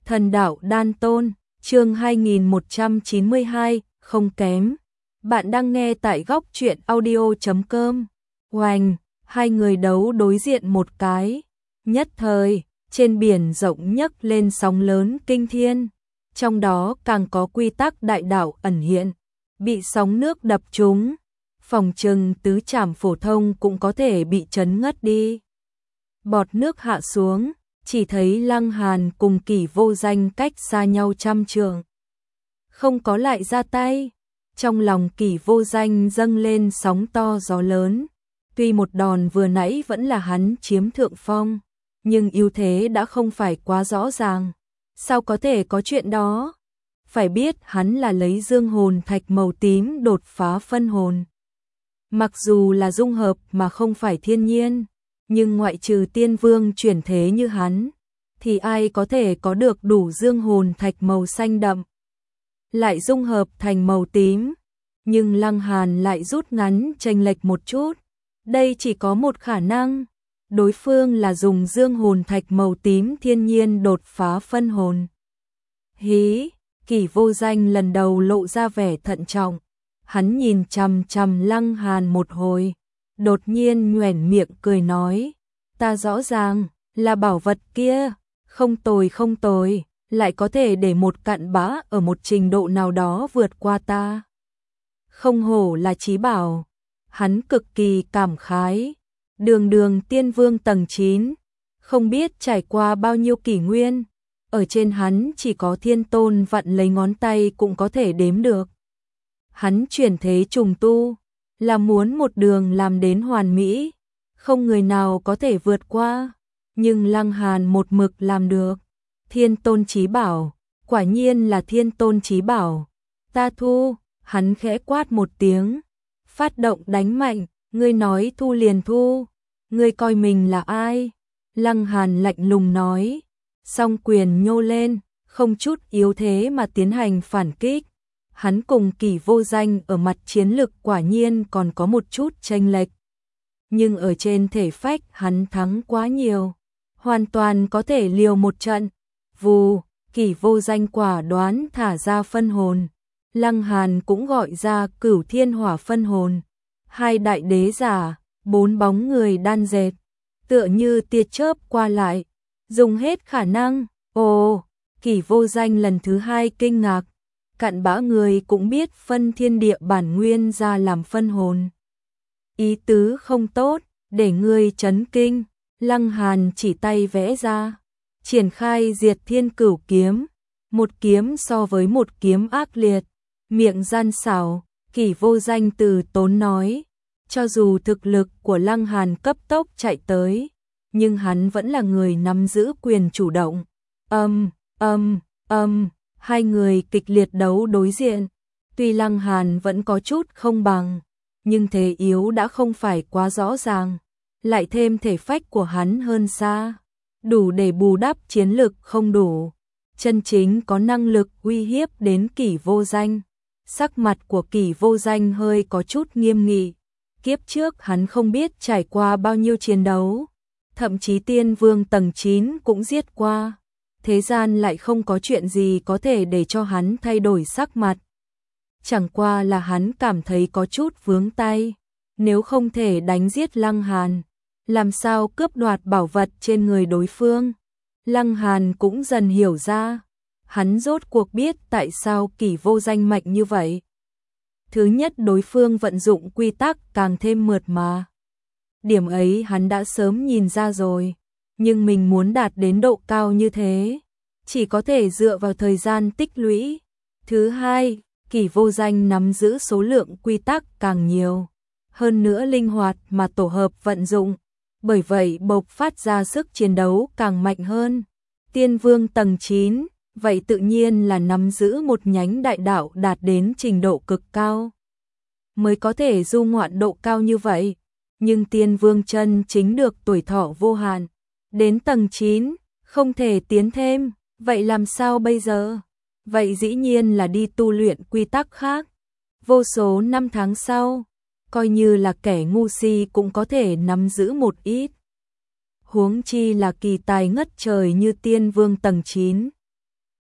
Thần đạo đan tôn, chương 2192, không kém. Bạn đang nghe tại góc truyện audio.com. Oanh, hai người đấu đối diện một cái. Nhất thời, trên biển rộng nhấc lên sóng lớn kinh thiên. Trong đó càng có quy tắc đại đạo ẩn hiện. Bị sóng nước đập trúng, phòng trừng tứ trảm phổ thông cũng có thể bị chấn ngất đi. Bọt nước hạ xuống, chỉ thấy Lăng Hàn cùng Kỷ Vô Danh cách xa nhau trăm trượng. Không có lại ra tay, trong lòng Kỷ Vô Danh dâng lên sóng to gió lớn. Tuy một đòn vừa nãy vẫn là hắn chiếm thượng phong, nhưng ưu thế đã không phải quá rõ ràng. Sao có thể có chuyện đó? Phải biết hắn là lấy dương hồn thạch màu tím đột phá phân hồn. Mặc dù là dung hợp mà không phải thiên nhiên, nhưng ngoại trừ tiên vương chuyển thế như hắn, thì ai có thể có được đủ dương hồn thạch màu xanh đậm, lại dung hợp thành màu tím. Nhưng Lăng Hàn lại rút ngắn chênh lệch một chút. Đây chỉ có một khả năng, đối phương là dùng dương hồn thạch màu tím thiên nhiên đột phá phân hồn. Hí, Kỷ Vô Danh lần đầu lộ ra vẻ thận trọng. Hắn nhìn chằm chằm Lăng Hàn một hồi, đột nhiên nhoẻn miệng cười nói, ta rõ ràng là bảo vật kia, không tồi không tồi, lại có thể để một cặn bã ở một trình độ nào đó vượt qua ta. Không hổ là chí bảo. Hắn cực kỳ cảm khái, đường tiên vương tầng 9, không biết trải qua bao nhiêu kỷ nguyên, ở trên hắn chỉ có thiên tôn vặn lấy ngón tay cũng có thể đếm được. Hắn chuyển thế trùng tu, là muốn một đường làm đến hoàn mỹ, không người nào có thể vượt qua, nhưng Lăng Hàn một mực làm được. Thiên tôn chí bảo, quả nhiên là thiên tôn chí bảo. Ta thu, hắn khẽ quát một tiếng, phát động đánh mạnh, ngươi nói thu liền thu, ngươi coi mình là ai? Lăng Hàn lạnh lùng nói, song quyền nhô lên, không chút yếu thế mà tiến hành phản kích. Hắn cùng Kỷ Vô Danh ở mặt chiến lực quả nhiên còn có một chút chênh lệch, nhưng ở trên thể phách hắn thắng quá nhiều, hoàn toàn có thể liều một trận. Vù, Kỷ Vô Danh quả đoán thả ra phân hồn, Lăng Hàn cũng gọi ra Cửu Thiên Hỏa phân hồn. Hai đại đế giả, bốn bóng người đan dệt, tựa như tia chớp qua lại, dùng hết khả năng. Ồ, Kỷ Vô Danh lần thứ hai kinh ngạc, cặn bã người cũng biết phân thiên địa bản nguyên ra làm phân hồn. Ý tứ không tốt, để ngươi chấn kinh. Lăng Hàn chỉ tay vẽ ra, triển khai Diệt Thiên Cửu kiếm, một kiếm so với một kiếm ác liệt, miệng gian xảo. Kỷ Vô Danh từ tốn nói, cho dù thực lực của Lăng Hàn cấp tốc chạy tới, nhưng hắn vẫn là người nắm giữ quyền chủ động. Hai người kịch liệt đấu đối diện, tuy Lăng Hàn vẫn có chút không bằng, nhưng thế yếu đã không phải quá rõ ràng, lại thêm thể phách của hắn hơn xa, đủ để bù đắp chiến lực không đủ, chân chính có năng lực uy hiếp đến Kỷ Vô Danh. Sắc mặt của Kỷ Vô Danh hơi có chút nghiêm nghị, kiếp trước hắn không biết trải qua bao nhiêu chiến đấu, thậm chí tiên vương tầng 9 cũng giết qua, thế gian lại không có chuyện gì có thể để cho hắn thay đổi sắc mặt. Chẳng qua là hắn cảm thấy có chút vướng tay, nếu không thể đánh giết Lăng Hàn, làm sao cướp đoạt bảo vật trên người đối phương. Lăng Hàn cũng dần hiểu ra, hắn rốt cuộc biết tại sao Kỷ Vô Danh mạnh như vậy. Thứ nhất, đối phương vận dụng quy tắc càng thêm mượt mà. Điểm ấy hắn đã sớm nhìn ra rồi, nhưng mình muốn đạt đến độ cao như thế, chỉ có thể dựa vào thời gian tích lũy. Thứ hai, Kỷ Vô Danh nắm giữ số lượng quy tắc càng nhiều, hơn nữa linh hoạt mà tổ hợp vận dụng, bởi vậy bộc phát ra sức chiến đấu càng mạnh hơn. Tiên vương tầng 9, vậy tự nhiên là nắm giữ một nhánh đại đạo đạt đến trình độ cực cao, mới có thể du ngoạn độ cao như vậy. Nhưng tiên vương chân chính được tuổi thọ vô hạn, đến tầng 9, không thể tiến thêm, vậy làm sao bây giờ? Vậy dĩ nhiên là đi tu luyện quy tắc khác. Vô số năm tháng sau, coi như là kẻ ngu si cũng có thể nắm giữ một ít. Huống chi là kỳ tài ngất trời như tiên vương tầng 9.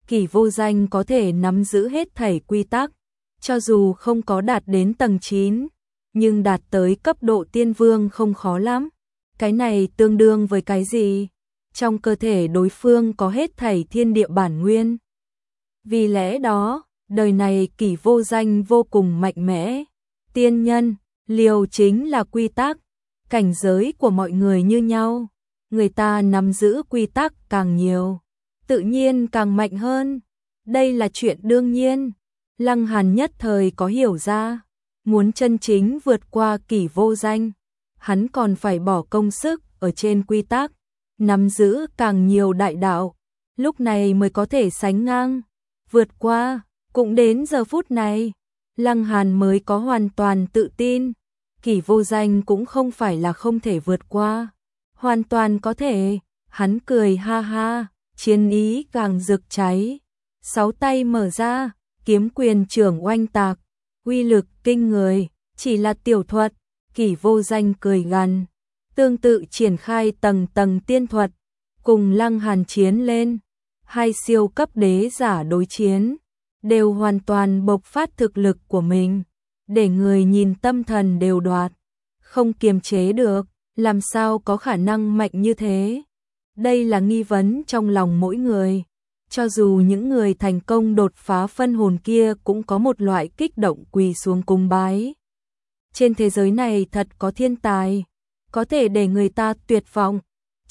Kỷ Vô Danh có thể nắm giữ hết thảy quy tắc, cho dù không có đạt đến tầng 9, nhưng đạt tới cấp độ tiên vương không khó lắm. Cái này tương đương với cái gì? Trong cơ thể đối phương có hết thảy thiên địa bản nguyên. Vì lẽ đó, đời này Kỷ Vô Danh vô cùng mạnh mẽ. Tiên nhân, liều chính là quy tắc, cảnh giới của mọi người như nhau. Người ta nắm giữ quy tắc càng nhiều, tự nhiên càng mạnh hơn. Đây là chuyện đương nhiên. Lăng Hàn nhất thời có hiểu ra, muốn chân chính vượt qua Kỷ Vô Danh, hắn còn phải bỏ công sức ở trên quy tắc, nắm giữ càng nhiều đại đạo, lúc này mới có thể sánh ngang, vượt qua. Cũng đến giờ phút này, Lăng Hàn mới có hoàn toàn tự tin, Kỷ Vô Danh cũng không phải là không thể vượt qua, hoàn toàn có thể. Hắn cười ha ha, chiến ý càng rực cháy, 6 tay mở ra, kiếm quyền trưởng oanh tạc, uy lực kinh người, chỉ là tiểu thuật. Kỷ Vô Danh cười gằn, tương tự triển khai tầng tầng tiên thuật, cùng Lăng Hàn chiến lên. Hai siêu cấp đế giả đối chiến, đều hoàn toàn bộc phát thực lực của mình, để người nhìn tâm thần đều đoạt, không kiềm chế được, làm sao có khả năng mạnh như thế? Đây là nghi vấn trong lòng mỗi người. Cho dù những người thành công đột phá phân hồn kia cũng có một loại kích động quỳ xuống cung bái. Trên thế giới này thật có thiên tài, có thể để người ta tuyệt vọng.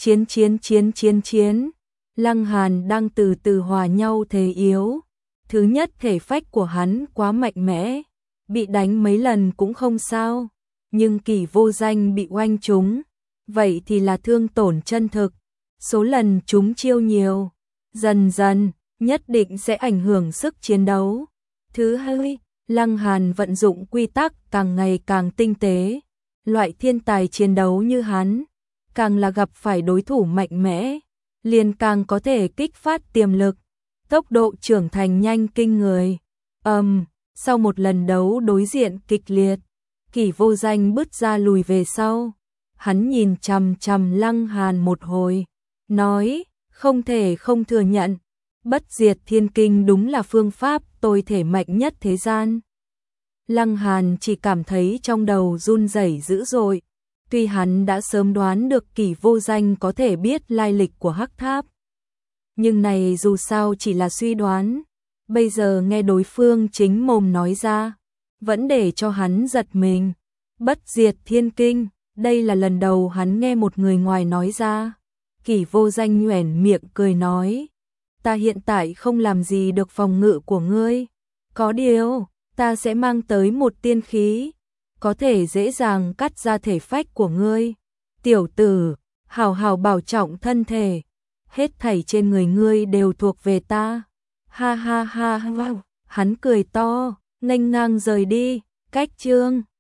Chiến. Lăng Hàn đang từ từ hòa nhau thế yếu. Thứ nhất, thể phách của hắn quá mạnh mẽ, bị đánh mấy lần cũng không sao. Nhưng Kỷ Vô Danh bị oanh trúng, vậy thì là thương tổn chân thực. Số lần trúng chiêu nhiều, dần dần, nhất định sẽ ảnh hưởng sức chiến đấu. Thứ hai, Lăng Hàn vận dụng quy tắc càng ngày càng tinh tế. Loại thiên tài chiến đấu như hắn, càng là gặp phải đối thủ mạnh mẽ, liền càng có thể kích phát tiềm lực, tốc độ trưởng thành nhanh kinh người. Sau một lần đấu đối diện kịch liệt, Kỷ Vô Danh bứt ra lùi về sau. Hắn nhìn chằm chằm Lăng Hàn một hồi, nói, không thể không thừa nhận, bất diệt thiên kinh đúng là phương pháp tôi thể mạnh nhất thế gian. Lăng Hàn chỉ cảm thấy trong đầu run rẩy dữ dội, tuy hắn đã sớm đoán được Kỷ Vô Danh có thể biết lai lịch của Hắc Tháp. Nhưng này dù sao chỉ là suy đoán, bây giờ nghe đối phương chính mồm nói ra, vẫn để cho hắn giật mình. Bất diệt thiên kinh, đây là lần đầu hắn nghe một người ngoài nói ra. Kỷ Vô Danh nhoẻn miệng cười nói, ta hiện tại không làm gì được phòng ngự của ngươi, có điều, ta sẽ mang tới một tiên khí, có thể dễ dàng cắt ra thể phách của ngươi. Tiểu tử, hảo hảo bảo trọng thân thể, hết thảy trên người ngươi đều thuộc về ta. Ha ha ha, hắn cười to, nghênh ngang rời đi. Cách chương